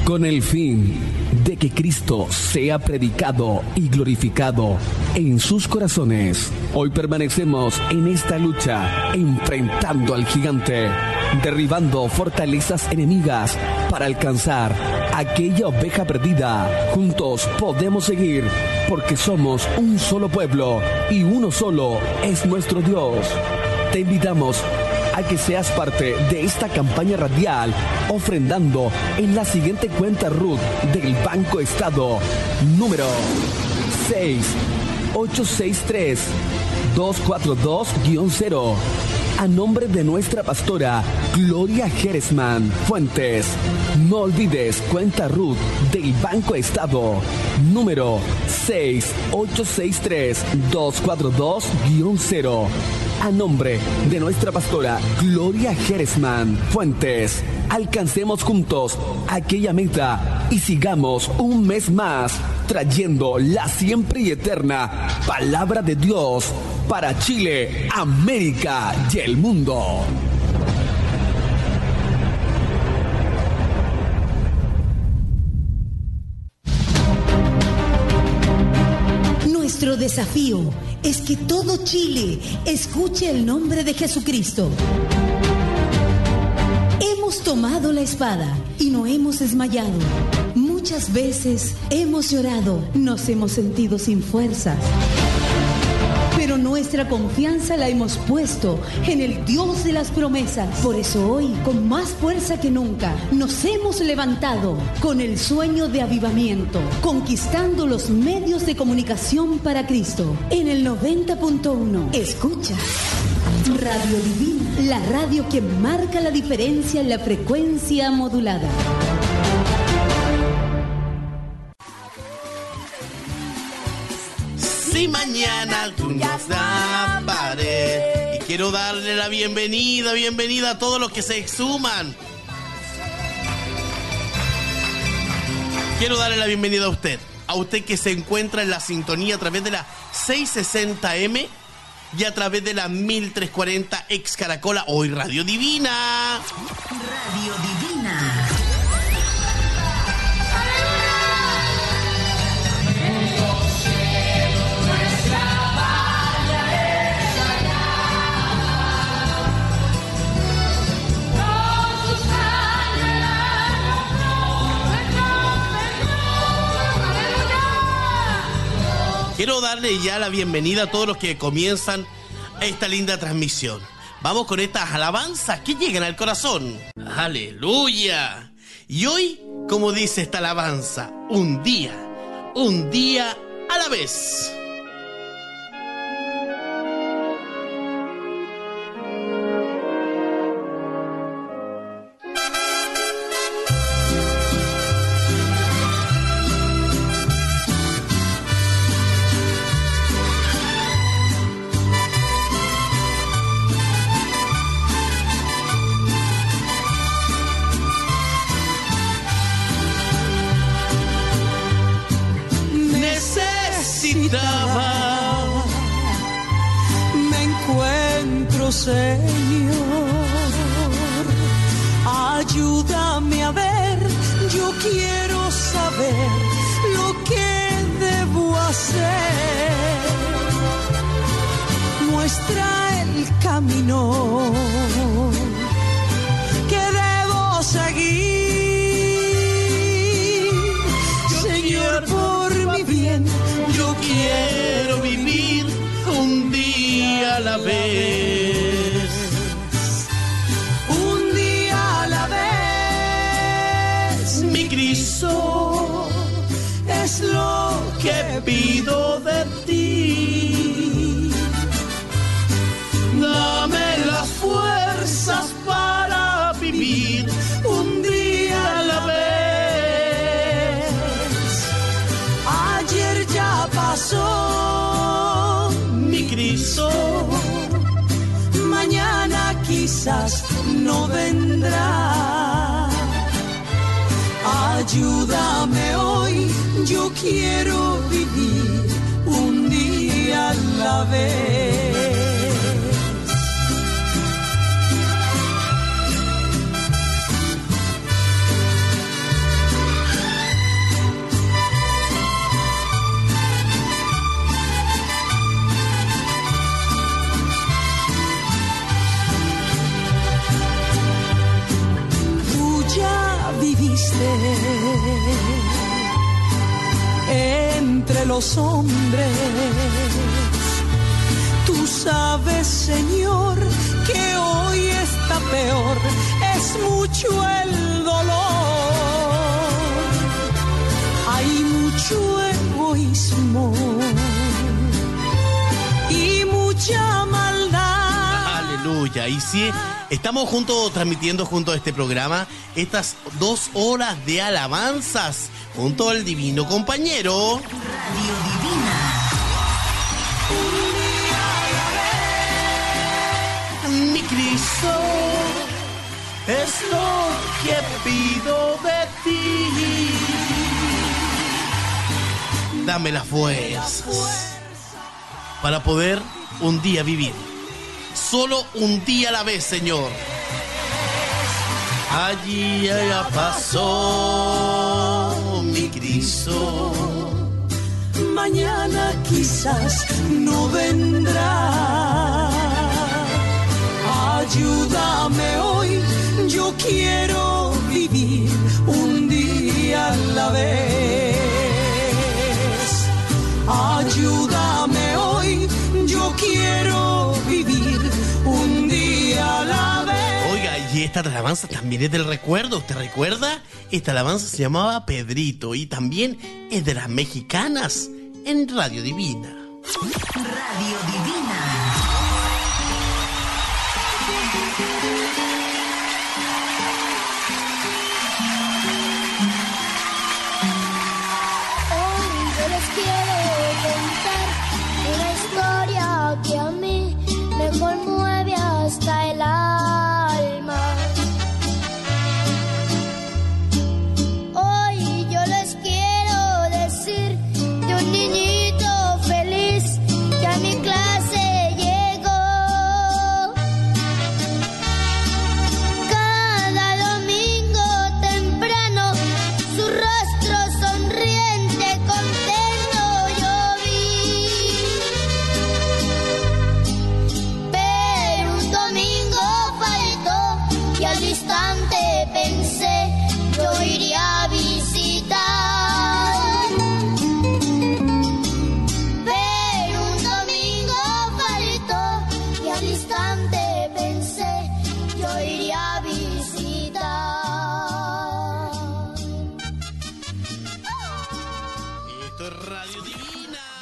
Con el fin de que Cristo sea predicado y glorificado en sus corazones, hoy permanecemos en esta lucha, enfrentando al gigante, derribando fortalezas enemigas para alcanzar aquella oveja perdida. Juntos podemos seguir, porque somos un solo pueblo y uno solo es nuestro Dios. Te invitamos a que seas parte de esta campaña radial, ofrendando en la siguiente cuenta RUT del Banco Estado, número 6863-242-0, a nombre de nuestra pastora Gloria Geresman Fuentes. No olvides cuenta RUT del Banco Estado, número 6863-242-0, a nombre de nuestra pastora Gloria Geresman Fuentes. Alcancemos juntos aquella meta y sigamos un mes más trayendo la siempre y eterna palabra de Dios para Chile, América y el mundo. Nuestro desafío es que todo Chile escuche el nombre de Jesucristo. Hemos tomado la espada y no hemos desmayado. Muchas veces hemos llorado, nos hemos sentido sin fuerzas. Pero nuestra confianza la hemos puesto en el Dios de las promesas. Por eso hoy, con más fuerza que nunca, nos hemos levantado con el sueño de avivamiento, conquistando los medios de comunicación para Cristo. En el 90.1, escucha Radio Divina, la radio que marca la diferencia en la frecuencia modulada. Si mañana tú nos das pared. Y quiero darle la bienvenida a todos los que se exhuman. Quiero darle la bienvenida a usted que se encuentra en la sintonía a través de la 660M y a través de la 1340 ex Caracola, hoy Radio Divina. Radio Divina. Quiero darle ya la bienvenida a todos los que comienzan esta linda transmisión. Vamos con estas alabanzas que llegan al corazón. ¡Aleluya! Y hoy, como dice esta alabanza, un día a la vez. Me encuentro, Señor, ayúdame a ver, yo quiero saber lo que debo hacer. Muestra el camino que debo seguir, Señor, por mi bien. Yo quiero vivir un día a la vez. Un día a la vez. Mi Cristo es lo que pido de ti. Dame las fuerzas para vivir un día a la vez. Pasó mi Cristo, mañana quizás no vendrá. Ayúdame hoy, yo quiero vivir un día a la vez. pusiste entre los hombres. Tú sabes, Señor, que hoy está peor, es mucho el dolor, hay mucho egoísmo y mucha maldad. Aleluya. Y sí, estamos transmitiendo junto a este programa estas 2 horas de alabanzas junto al divino compañero Radio Divina. Mi Cristo, es lo que pido de ti. Dame las fuerzas para poder un día vivir. Solo un día a la vez, Señor. Allí ya pasó mi Cristo. Mañana quizás no vendrá. Ayúdame hoy, yo quiero vivir un día a la vez. Ayúdame hoy, yo quiero vivir un día a la vez. Oiga, y esta alabanza también es del recuerdo. ¿Usted recuerda? Esta alabanza se llamaba Pedrito y también es de las mexicanas en Radio Divina. Radio Divina. Que a mí me conmueve hasta el alma. Hoy yo les quiero decir de un niñito feliz que a mi clase llegó. Cada domingo temprano su rostro sonriente, contento yo vi. Y al instante pensé, yo iría a visitar. Pero un domingo faltó y al instante pensé, yo iría a visitar. Esto es Radio Divina.